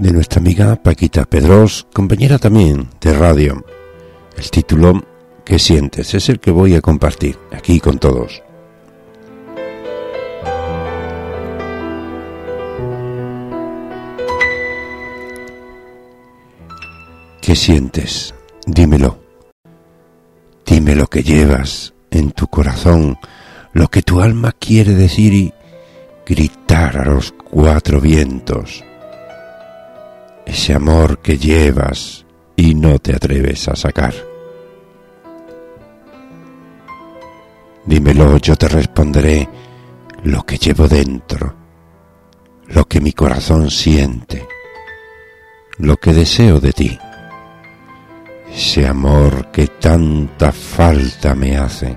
de nuestra amiga Paquita Pedrós, compañera también de radio. El título ¿Qué sientes? Es el que voy a compartir aquí con todos. ¿Qué sientes? Dímelo. Dime lo que llevas en tu corazón, lo que tu alma quiere decir y gritar a los cuatro vientos. Ese amor que llevas y no te atreves a sacar. Dímelo, yo te responderé lo que llevo dentro, lo que mi corazón siente, lo que deseo de ti. Ese amor que tanta falta me hace.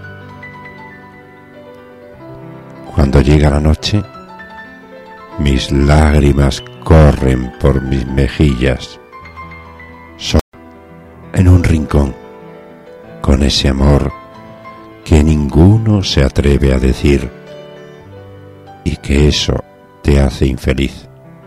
Cuando llega la noche, mis lágrimas corren por mis mejillas. Solo en un rincón, con ese amor que ninguno se atreve a decir y que eso te hace infeliz.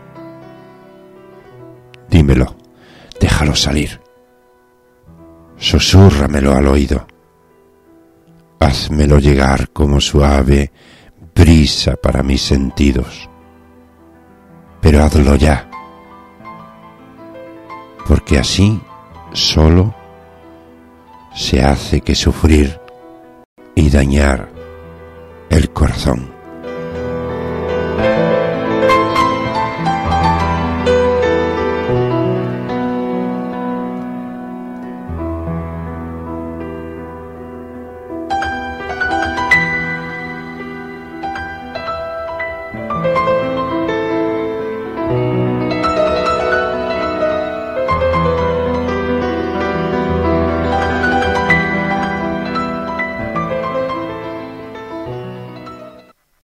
Dímelo, déjalo salir. Susúrramelo al oído. Házmelo llegar como suave brisa para mis sentidos. Pero hazlo ya, porque así solo se hace que sufrir y dañar el corazón.